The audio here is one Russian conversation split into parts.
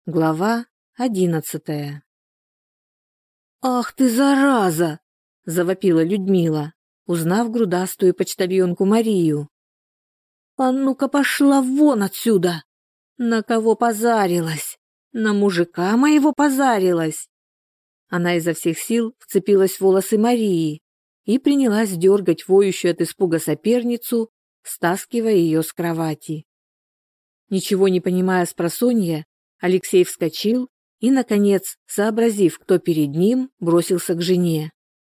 Глава 11. «Ах ты, зараза!» – завопила Людмила, узнав грудастую почтальонку Марию. «А ну-ка пошла вон отсюда! На кого позарилась? На мужика моего позарилась!» Она изо всех сил вцепилась в волосы Марии и принялась дергать воющую от испуга соперницу, стаскивая ее с кровати. Ничего не понимая спросонья, Алексей вскочил и, наконец, сообразив, кто перед ним, бросился к жене.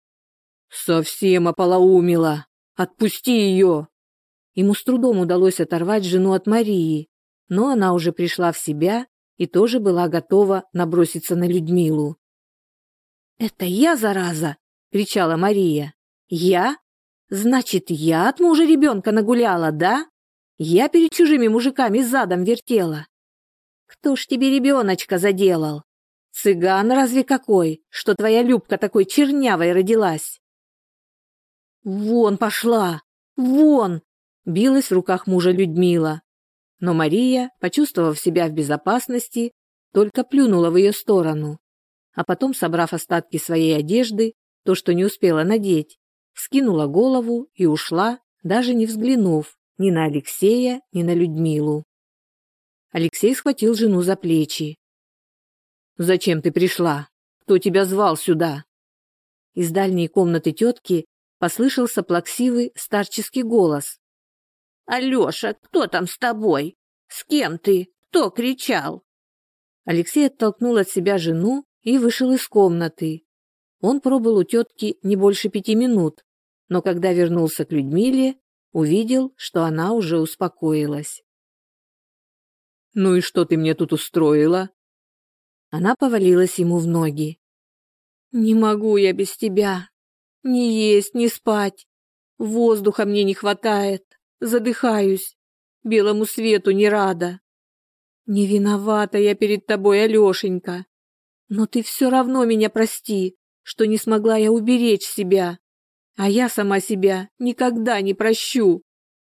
«Совсем ополоумела! Отпусти ее!» Ему с трудом удалось оторвать жену от Марии, но она уже пришла в себя и тоже была готова наброситься на Людмилу. «Это я, зараза!» — кричала Мария. «Я? Значит, я от мужа ребенка нагуляла, да? Я перед чужими мужиками задом вертела. Кто ж тебе ребеночка заделал? Цыган разве какой, что твоя Любка такой чернявой родилась?» «Вон пошла! Вон!» — билась в руках мужа Людмила. Но Мария, почувствовав себя в безопасности, только плюнула в ее сторону, а потом, собрав остатки своей одежды, то, что не успела надеть, вскинула голову и ушла, даже не взглянув ни на Алексея, ни на Людмилу. Алексей схватил жену за плечи. «Зачем ты пришла? Кто тебя звал сюда?» Из дальней комнаты тетки послышался плаксивый старческий голос. «Алеша, кто там с тобой? С кем ты? Кто кричал?» Алексей оттолкнул от себя жену и вышел из комнаты. Он пробыл у тетки не больше 5 минут, но когда вернулся к Людмиле, увидел, что она уже успокоилась. «Ну и что ты мне тут устроила?» Она повалилась ему в ноги. «Не могу я без тебя. Ни есть, ни спать. Воздуха мне не хватает. Задыхаюсь. Белому свету не рада. Не виновата я перед тобой, Алешенька. Но ты все равно меня прости, что не смогла я уберечь себя. А я сама себя никогда не прощу».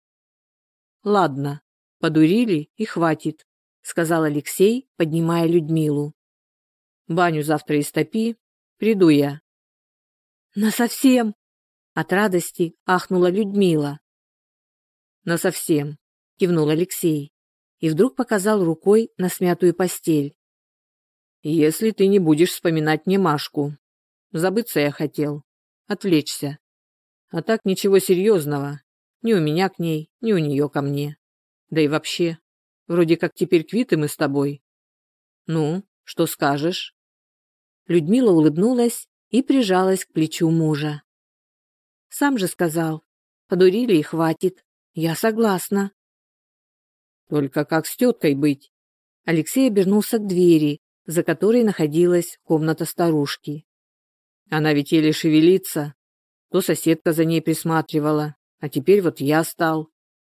«Ладно, подурили и хватит», — сказал Алексей, поднимая Людмилу. «Баню завтра истопи, приду я». «Насовсем?» — от радости ахнула Людмила. «Насовсем», — кивнул Алексей и вдруг показал рукой на смятую постель. «Если ты не будешь вспоминать мне Машку. Забыться я хотел, отвлечься. А так ничего серьезного, ни у меня к ней, ни у нее ко мне. Да и вообще, вроде как теперь квиты мы с тобой. Ну, что скажешь?» Людмила улыбнулась и прижалась к плечу мужа. «Сам же сказал, подурили и хватит. Я согласна». «Только как с теткой быть?» Алексей обернулся к двери, за которой находилась комната старушки. «Она ведь еле шевелится. То соседка за ней присматривала, а теперь вот я стал».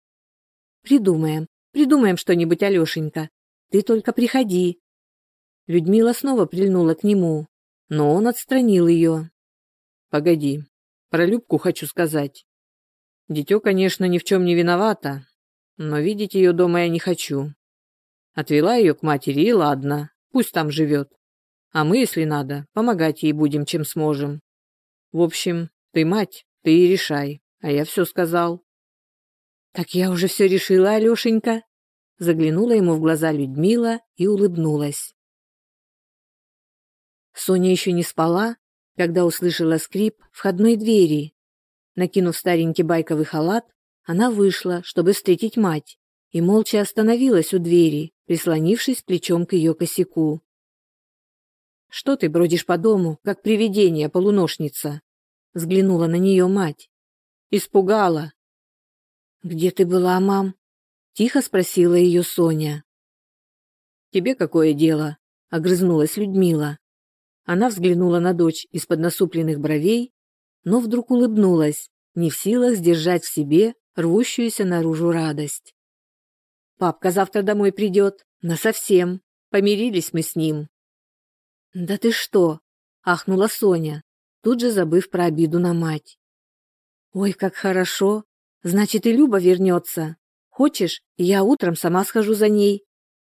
Придумаем что-нибудь, Алешенька. Ты только приходи». Людмила снова прильнула к нему, но он отстранил ее. «Погоди, про Любку хочу сказать. Дитё, конечно, ни в чем не виновата, но видеть ее дома я не хочу. Отвела ее к матери, и ладно, пусть там живет. А мы, если надо, помогать ей будем, чем сможем. В общем, ты мать, ты и решай, а я все сказал». «Так я уже все решила, Алешенька», — заглянула ему в глаза Людмила и улыбнулась. Соня еще не спала, когда услышала скрип входной двери. Накинув старенький байковый халат, она вышла, чтобы встретить мать, и молча остановилась у двери, прислонившись плечом к ее косяку. «Что ты бродишь по дому, как привидение, полуношница?» — взглянула на нее мать. «Испугала». «Где ты была, мам?» — тихо спросила ее Соня. «Тебе какое дело?» — огрызнулась Людмила. Она взглянула на дочь из-под насупленных бровей, но вдруг улыбнулась, не в силах сдержать в себе рвущуюся наружу радость. «Папка завтра домой придет, насовсем. Помирились мы с ним». «Да ты что?» — ахнула Соня, тут же забыв про обиду на мать. «Ой, как хорошо! Значит, и Люба вернется. Хочешь, я утром сама схожу за ней?»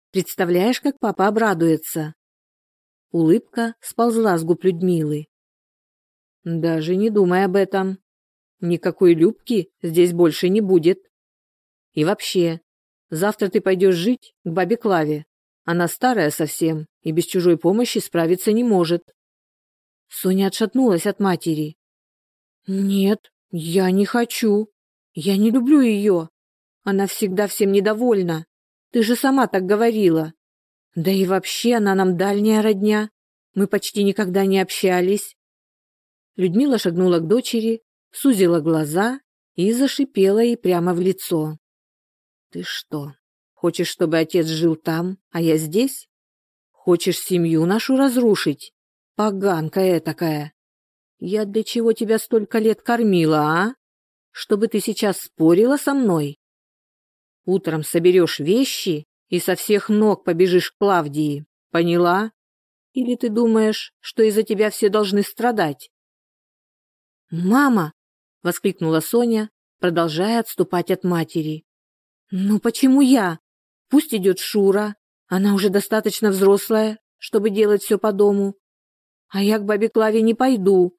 Представляешь, как папа обрадуется?» Улыбка сползла с губ Людмилы. «Даже не думай об этом. Никакой Любки здесь больше не будет. И вообще, завтра ты пойдешь жить к бабе Клаве. Она старая совсем и без чужой помощи справиться не может». Соня отшатнулась от матери. «Нет, я не хочу. Я не люблю ее. Она всегда всем недовольна. Ты же сама так говорила. Да и вообще она нам дальняя родня. Мы почти никогда не общались». Людмила шагнула к дочери, сузила глаза и зашипела ей прямо в лицо. «Ты что, хочешь, чтобы отец жил там, а я здесь? Хочешь семью нашу разрушить? Поганка этакая! Я для чего тебя столько лет кормила, а? Чтобы ты сейчас спорила со мной? Утром соберешь вещи и со всех ног побежишь к Клавдии, поняла? Или ты думаешь, что из-за тебя все должны страдать?» «Мама!» — воскликнула Соня, продолжая отступать от матери. «Ну почему я? Пусть идет Шура, она уже достаточно взрослая, чтобы делать все по дому. А я к бабе Клаве не пойду».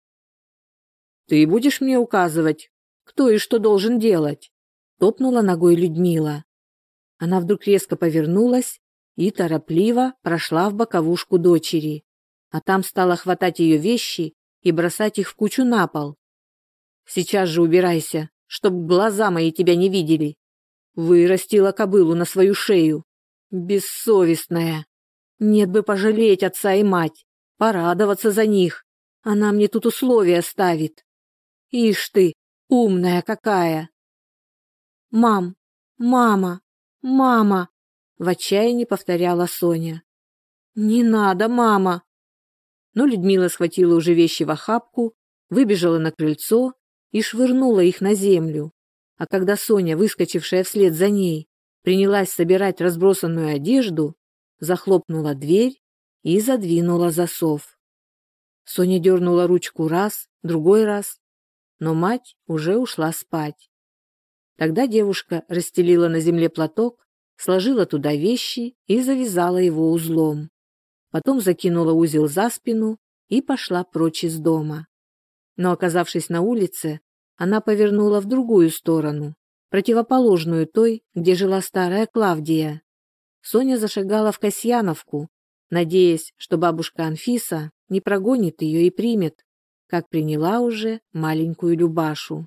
«Ты будешь мне указывать, кто и что должен делать?» — топнула ногой Людмила. Она вдруг резко повернулась и торопливо прошла в боковушку дочери, а там стала хватать ее вещи и бросать их в кучу на пол. «Сейчас же убирайся, чтоб глаза мои тебя не видели. Вырастила кобылу на свою шею. Бессовестная. Нет бы пожалеть отца и мать, порадоваться за них. Она мне тут условия ставит. Ишь ты, умная какая!» «Мам, мама, мама!» — в отчаянии повторяла Соня. «Не надо, мама!» Но Людмила схватила уже вещи в охапку, выбежала на крыльцо и швырнула их на землю. А когда Соня, выскочившая вслед за ней, принялась собирать разбросанную одежду, захлопнула дверь и задвинула засов. Соня дернула ручку раз, другой раз, но мать уже ушла спать. Тогда девушка расстелила на земле платок, сложила туда вещи и завязала его узлом. Потом закинула узел за спину и пошла прочь из дома. Но, оказавшись на улице, она повернула в другую сторону, противоположную той, где жила старая Клавдия. Соня зашагала в Касьяновку, надеясь, что бабушка Анфиса не прогонит ее и примет, как приняла уже маленькую Любашу.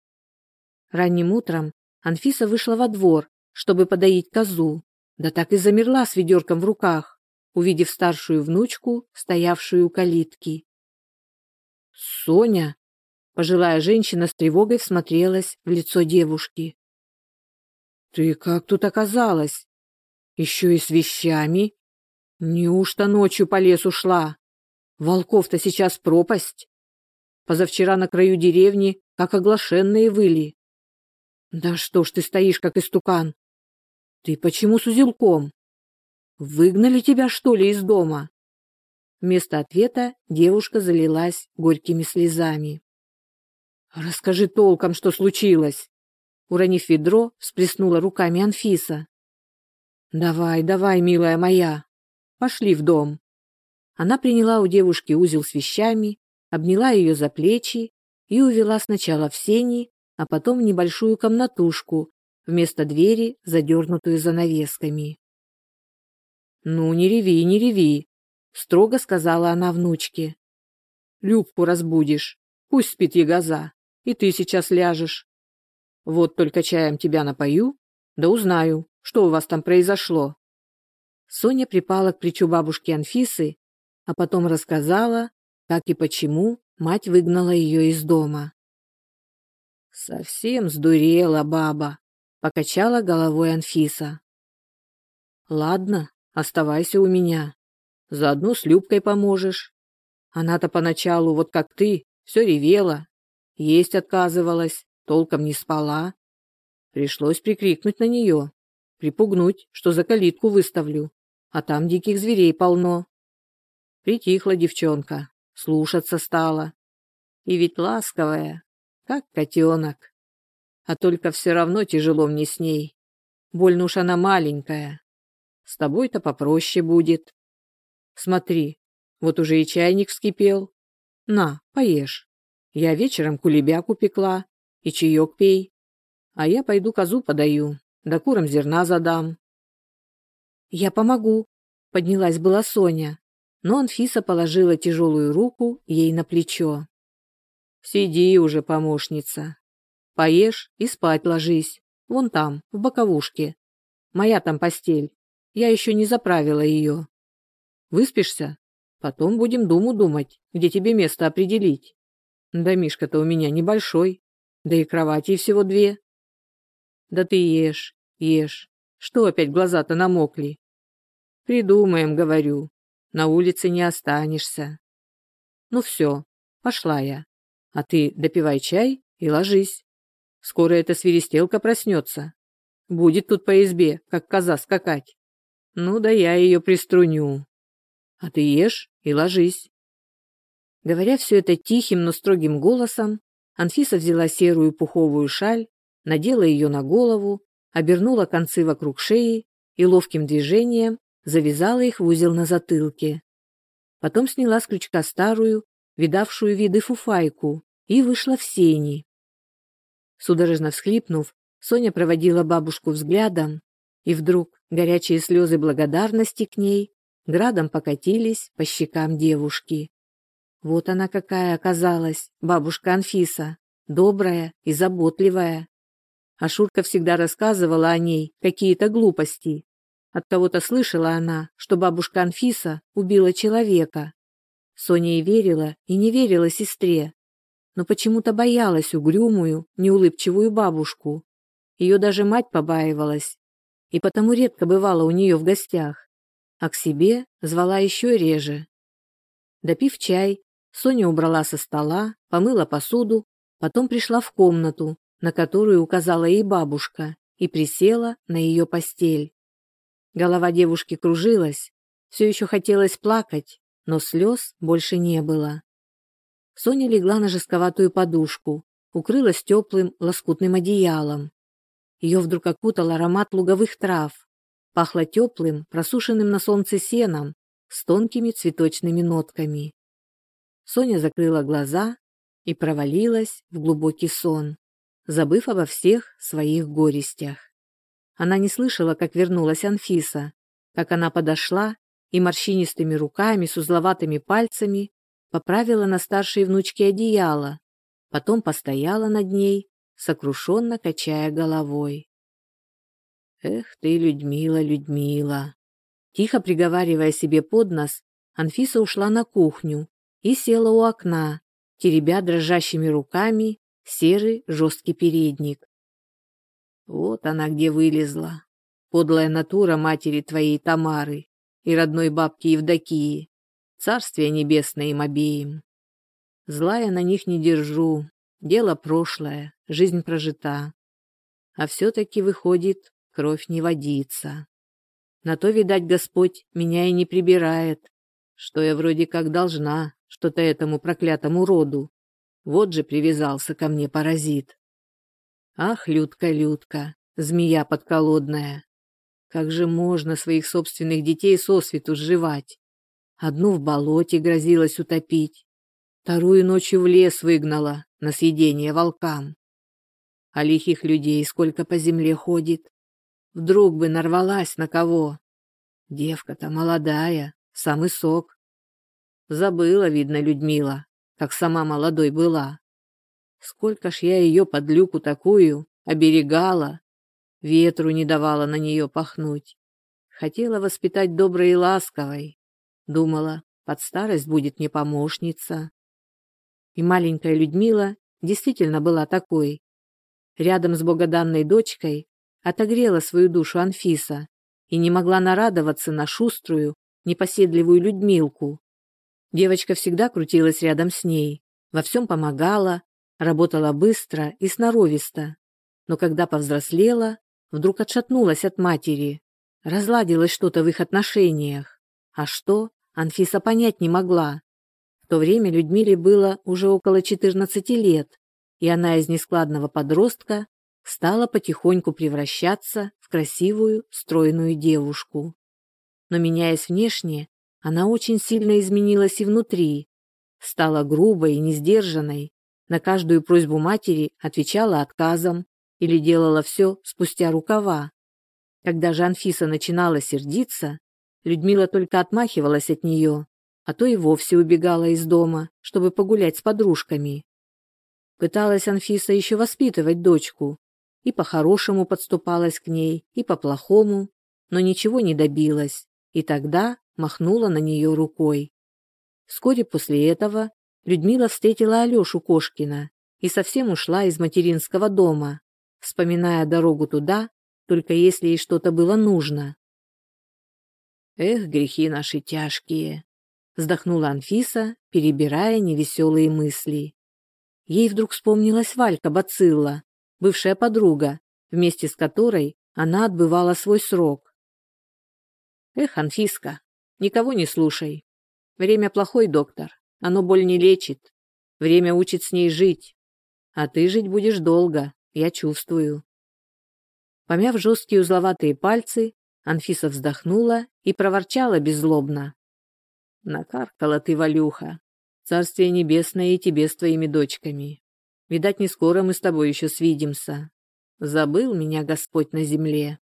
Ранним утром Анфиса вышла во двор, чтобы подоить козу, да так и замерла с ведерком в руках, увидев старшую внучку, стоявшую у калитки. «Соня!» — пожилая женщина с тревогой всмотрелась в лицо девушки. «Ты как тут оказалась? Еще и с вещами? Неужто ночью по лесу шла? Волков-то сейчас пропасть. Позавчера на краю деревни, как оглашенные выли. Да что ж ты стоишь, как истукан? Ты почему с узелком? Выгнали тебя, что ли, из дома?» Вместо ответа девушка залилась горькими слезами. «Расскажи толком, что случилось!» Уронив ведро, всплеснула руками Анфиса. «Давай, давай, милая моя, пошли в дом». Она приняла у девушки узел с вещами, обняла ее за плечи и увела сначала в сени, а потом в небольшую комнатушку, вместо двери, задернутую занавесками. «Ну, не реви, не реви», — строго сказала она внучке. «Любку разбудишь, пусть спит ягоза, и ты сейчас ляжешь. Вот только чаем тебя напою, да узнаю, что у вас там произошло». Соня припала к плечу бабушки Анфисы, а потом рассказала, как и почему мать выгнала ее из дома. «Совсем сдурела баба», — покачала головой Анфиса. «Ладно, оставайся у меня. Заодно с Любкой поможешь. Она-то поначалу, вот как ты, все ревела, есть отказывалась, толком не спала. Пришлось прикрикнуть на нее, припугнуть, что за калитку выставлю, а там диких зверей полно. Притихла девчонка, слушаться стала. И ведь ласковая, как котенок. А только все равно тяжело мне с ней. Больно уж она маленькая. С тобой-то попроще будет. Смотри, вот уже и чайник вскипел. На, поешь. Я вечером кулебяку пекла, и чаек пей. А я пойду козу подаю, да курам зерна задам. Я помогу, поднялась была Соня, но Анфиса положила тяжелую руку ей на плечо. Сиди уже, помощница. Поешь и спать ложись. Вон там, в боковушке. Моя там постель. Я еще не заправила ее. Выспишься? Потом будем думу думать, где тебе место определить. Домишко-то у меня небольшой, да и кровати всего 2. Да ты ешь, ешь. Что опять глаза-то намокли? Придумаем, говорю. На улице не останешься. Ну все, пошла я. А ты допивай чай и ложись. Скоро эта свиристелка проснется. Будет тут по избе, как коза скакать. Ну да я ее приструню. А ты ешь и ложись. Говоря все это тихим, но строгим голосом, Анфиса взяла серую пуховую шаль, надела ее на голову, обернула концы вокруг шеи и ловким движением завязала их в узел на затылке. Потом сняла с крючка старую, видавшую виды фуфайку, и вышла в сени. Судорожно всхлипнув, Соня проводила бабушку взглядом, и вдруг горячие слезы благодарности к ней градом покатились по щекам девушки. Вот она какая оказалась, бабушка Анфиса, добрая и заботливая. А Шурка всегда рассказывала о ней какие-то глупости. От кого-то слышала она, что бабушка Анфиса убила человека. Соня и верила, и не верила сестре, но почему-то боялась угрюмую, неулыбчивую бабушку. Ее даже мать побаивалась, и потому редко бывала у нее в гостях, а к себе звала еще реже. Допив чай, Соня убрала со стола, помыла посуду, потом пришла в комнату, на которую указала ей бабушка, и присела на ее постель. Голова девушки кружилась, все еще хотелось плакать, но слез больше не было. Соня легла на жестковатую подушку, укрылась теплым лоскутным одеялом. Ее вдруг окутал аромат луговых трав, пахло теплым, просушенным на солнце сеном, с тонкими цветочными нотками. Соня закрыла глаза и провалилась в глубокий сон, забыв обо всех своих горестях. Она не слышала, как вернулась Анфиса, как она подошла и морщинистыми руками с узловатыми пальцами поправила на старшей внучке одеяло, потом постояла над ней, сокрушенно качая головой. «Эх ты, Людмила, Людмила!» Тихо приговаривая себе под нос, Анфиса ушла на кухню и села у окна, теребя дрожащими руками серый жесткий передник. Вот она где вылезла, подлая натура матери твоей Тамары и родной бабки Евдокии, царствие небесное им обеим. Зла я на них не держу, дело прошлое, жизнь прожита. А все-таки, выходит, кровь не водится. На то, видать, Господь меня и не прибирает, что я вроде как должна что-то этому проклятому роду. Вот же привязался ко мне паразит. Ах, Людка, Людка, змея подколодная, как же можно своих собственных детей сосвету сживать? Одну в болоте грозилась утопить, вторую ночью в лес выгнала на съедение волкам. А лихих людей сколько по земле ходит. Вдруг бы нарвалась на кого. Девка-то молодая, самый сок. Забыла, видно, Людмила, как сама молодой была. Сколько ж я ее подлюку такую оберегала, ветру не давала на нее пахнуть. Хотела воспитать доброй и ласковой. Думала, под старость будет мне помощница. И маленькая Людмила действительно была такой. Рядом с богоданной дочкой отогрела свою душу Анфиса и не могла нарадоваться на шуструю, непоседливую Людмилку. Девочка всегда крутилась рядом с ней, во всем помогала, работала быстро и сноровисто, но когда повзрослела, вдруг отшатнулась от матери, разладилось что-то в их отношениях. А что, Анфиса понять не могла. В то время Людмиле было уже около 14 лет, и она из нескладного подростка стала потихоньку превращаться в красивую, стройную девушку. Но, меняясь внешне, она очень сильно изменилась и внутри. Стала грубой и несдержанной, на каждую просьбу матери отвечала отказом или делала все спустя рукава. Когда же Анфиса начинала сердиться, Людмила только отмахивалась от нее, а то и вовсе убегала из дома, чтобы погулять с подружками. Пыталась Анфиса еще воспитывать дочку, и по-хорошему подступалась к ней, и по-плохому, но ничего не добилась, и тогда махнула на нее рукой. Вскоре после этого Людмила встретила Алешу Кошкина и совсем ушла из материнского дома, вспоминая дорогу туда, только если ей что-то было нужно. «Эх, грехи наши тяжкие!» — вздохнула Анфиса, перебирая невеселые мысли. Ей вдруг вспомнилась Валька Бацилла, бывшая подруга, вместе с которой она отбывала свой срок. «Эх, Анфиска, никого не слушай. Время плохой, доктор, оно боль не лечит. Время учит с ней жить. А ты жить будешь долго, я чувствую». Помяв жесткие узловатые пальцы, Анфиса вздохнула и проворчала беззлобно. «Накаркала ты, Валюха. Царствие небесное и тебе с твоими дочками. Видать, не скоро мы с тобой еще свидимся. Забыл меня Господь на земле».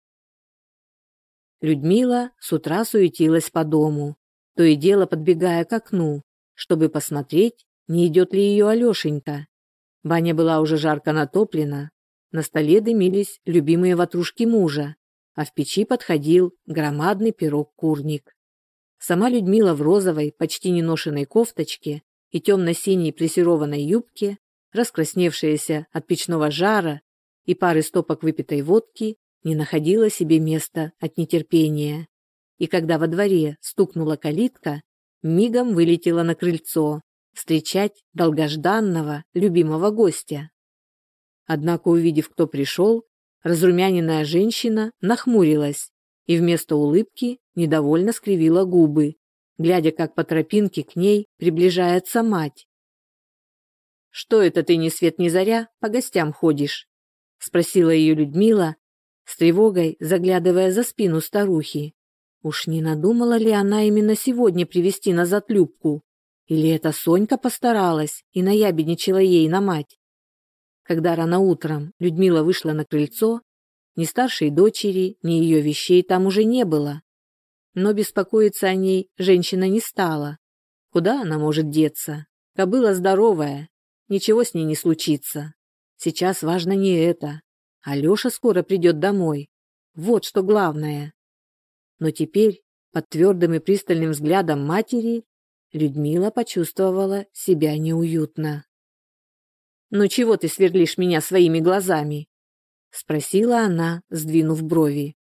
Людмила с утра суетилась по дому, то и дело подбегая к окну, чтобы посмотреть, не идет ли ее Алешенька. Баня была уже жарко натоплена, на столе дымились любимые ватрушки мужа, а в печи подходил громадный пирог-курник. Сама Людмила в розовой, почти неношенной кофточке и темно-синей плессированной юбке, раскрасневшаяся от печного жара и пары стопок выпитой водки, не находила себе места от нетерпения. И когда во дворе стукнула калитка, мигом вылетела на крыльцо встречать долгожданного, любимого гостя. Однако, увидев, кто пришел, разрумяненная женщина нахмурилась и вместо улыбки недовольно скривила губы, глядя, как по тропинке к ней приближается мать. «Что это ты ни свет ни заря по гостям ходишь?» — спросила ее Людмила, с тревогой заглядывая за спину старухи. Уж не надумала ли она именно сегодня привезти назад Любку? Или это Сонька постаралась и наябедничала ей на мать? Когда рано утром Людмила вышла на крыльцо, ни старшей дочери, ни ее вещей там уже не было. Но беспокоиться о ней женщина не стала. Куда она может деться? Кобыла здоровая, ничего с ней не случится. Сейчас важно не это. Алеша скоро придет домой. Вот что главное. Но теперь, под твердым и пристальным взглядом матери, Людмила почувствовала себя неуютно. «Ну чего ты сверлишь меня своими глазами?» — спросила она, сдвинув брови.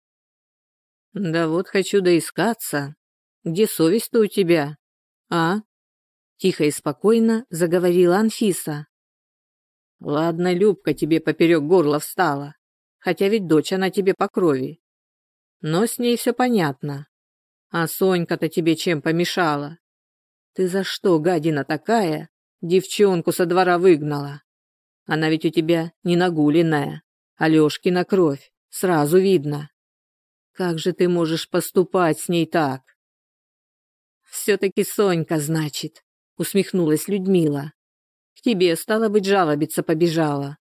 «Да вот хочу доискаться. Где совесть-то у тебя, а?» Тихо и спокойно заговорила Анфиса. «Ладно, Любка тебе поперек горла встала, хотя ведь дочь она тебе по крови. Но с ней все понятно. А Сонька-то тебе чем помешала? Ты за что, гадина такая, девчонку со двора выгнала? Она ведь у тебя не нагуленная, Алешкина кровь, сразу видно. Как же ты можешь поступать с ней так?» «Все-таки Сонька, значит», — усмехнулась Людмила. «К тебе, стало быть, жалобиться побежала».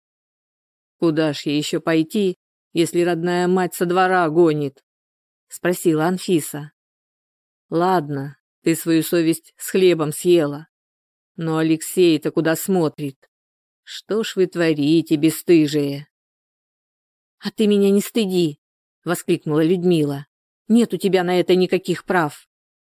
«Куда ж ей еще пойти, если родная мать со двора гонит?» — спросила Анфиса. «Ладно, ты свою совесть с хлебом съела. Но Алексей-то куда смотрит? Что ж вы творите, бесстыжие?» «А ты меня не стыди!» — воскликнула Людмила. «Нет у тебя на это никаких прав».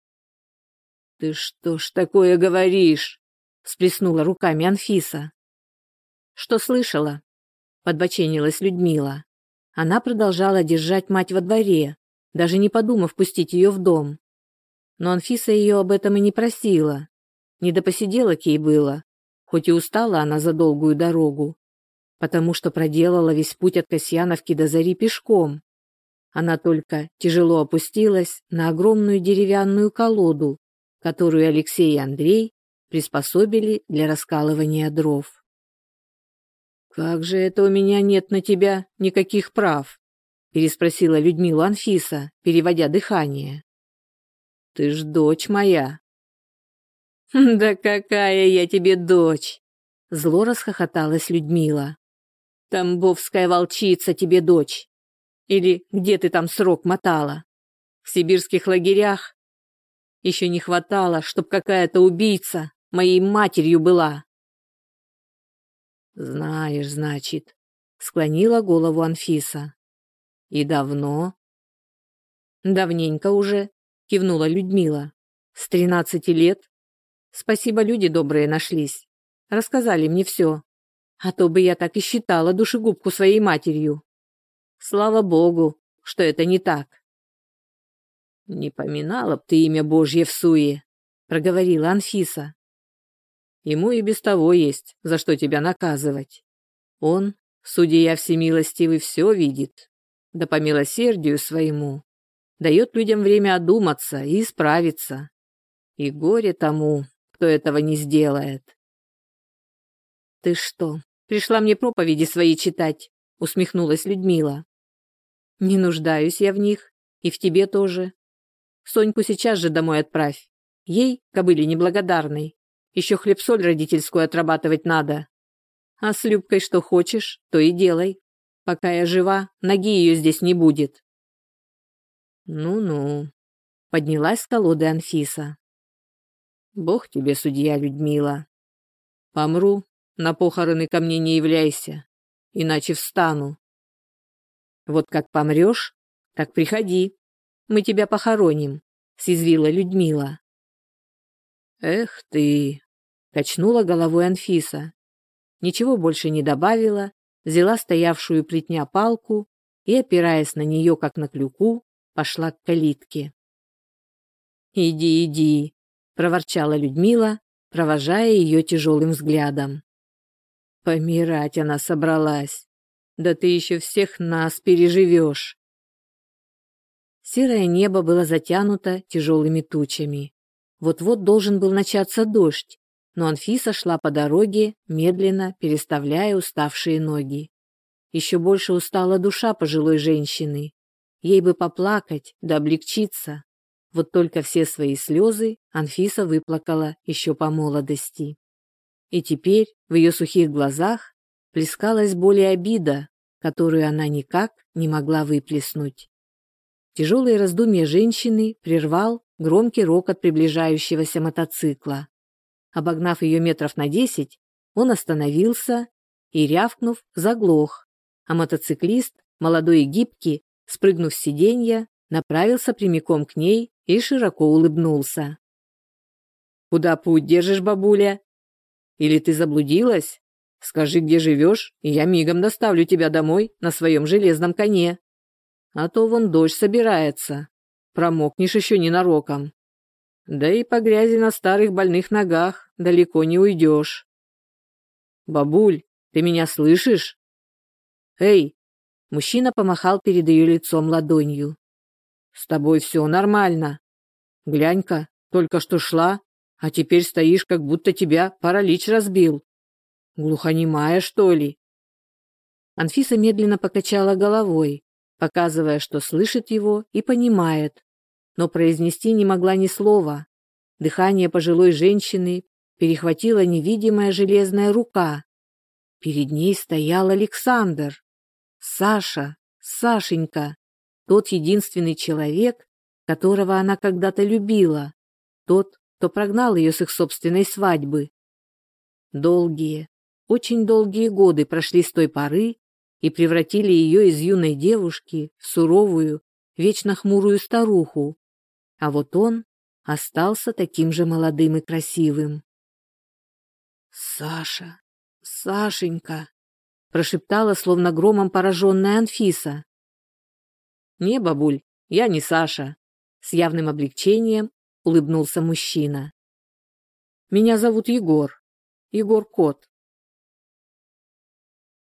«Ты что ж такое говоришь?» — всплеснула руками Анфиса. «Что слышала?» — подбоченилась Людмила. Она продолжала держать мать во дворе, даже не подумав пустить ее в дом. Но Анфиса ее об этом и не просила. Не до посиделок ей было, хоть и устала она за долгую дорогу, потому что проделала весь путь от Касьяновки до Зари пешком. Она только тяжело опустилась на огромную деревянную колоду, которую Алексей и Андрей приспособили для раскалывания дров. «Как же это у меня нет на тебя никаких прав?» — переспросила Людмилу Анфиса, переводя дыхание. «Ты ж дочь моя». «Да какая я тебе дочь!» Зло расхохоталась Людмила. «Тамбовская волчица тебе дочь. Или где ты там срок мотала? В сибирских лагерях? Еще не хватало, чтоб какая-то убийца моей матерью была». «Знаешь, значит», — склонила голову Анфиса. «И давно?» «Давненько уже», — кивнула Людмила. «С 13 лет. Спасибо, люди добрые нашлись. Рассказали мне все. А то бы я так и считала душегубку своей матерью. Слава богу, что это не так». «Не поминала б ты имя Божье в суе», — проговорила Анфиса. «Ему и без того есть, за что тебя наказывать. Он, судья всемилостивый, все видит, да по милосердию своему дает людям время одуматься и исправиться. И горе тому, кто этого не сделает». «Ты что, пришла мне проповеди свои читать?» — усмехнулась Людмила. «Не нуждаюсь я в них, и в тебе тоже. Соньку сейчас же домой отправь. Ей, кобыле неблагодарной, еще хлеб-соль родительскую отрабатывать надо. А с Любкой что хочешь, то и делай. Пока я жива, ноги ее здесь не будет». «Ну-ну», — поднялась с колоды Анфиса. «Бог тебе судья, Людмила. Помру, на похороны ко мне не являйся, иначе встану. Вот как помрешь, так приходи, мы тебя похороним», — съязвила Людмила. «Эх ты», — качнула головой Анфиса. Ничего больше не добавила, взяла стоявшую плетня палку и, опираясь на нее, как на клюку, пошла к калитке. «Иди, иди», — проворчала Людмила, провожая ее тяжелым взглядом. «Помирать она собралась. Да ты еще всех нас переживешь». Серое небо было затянуто тяжелыми тучами. Вот-вот должен был начаться дождь, но Анфиса шла по дороге, медленно переставляя уставшие ноги. Еще больше устала душа пожилой женщины. Ей бы поплакать, да облегчиться. Вот только все свои слезы Анфиса выплакала еще по молодости. И теперь в ее сухих глазах плескалась боль и обида, которую она никак не могла выплеснуть. Тяжелые раздумья женщины прервал громкий рокот приближающегося мотоцикла. Обогнав ее метров на 10, он остановился и, рявкнув, заглох, а мотоциклист, молодой и гибкий, спрыгнув с сиденья, направился прямиком к ней и широко улыбнулся. «Куда путь держишь, бабуля? Или ты заблудилась? Скажи, где живешь, и я мигом доставлю тебя домой на своем железном коне. А то вон дождь собирается, промокнешь еще ненароком. Да и по грязи на старых больных ногах далеко не уйдешь. Бабуль, ты меня слышишь? Эй!» Мужчина помахал перед ее лицом ладонью. «С тобой все нормально. Глянь-ка, только что шла, а теперь стоишь, как будто тебя паралич разбил. Глухонемая, что ли?» Анфиса медленно покачала головой, показывая, что слышит его и понимает, но произнести не могла ни слова. Дыхание пожилой женщины перехватила невидимая железная рука. Перед ней стоял Александр. Саша, Сашенька, тот единственный человек, которого она когда-то любила, тот, кто прогнал ее с их собственной свадьбы. Долгие, очень долгие годы прошли с той поры и превратили ее из юной девушки в суровую, вечно хмурую старуху, а вот он остался таким же молодым и красивым. «Саша, Сашенька», — прошептала, словно громом пораженная Анфиса. «Не, бабуль, я не Саша», — с явным облегчением улыбнулся мужчина. «Меня зовут Егор, Егор Кот.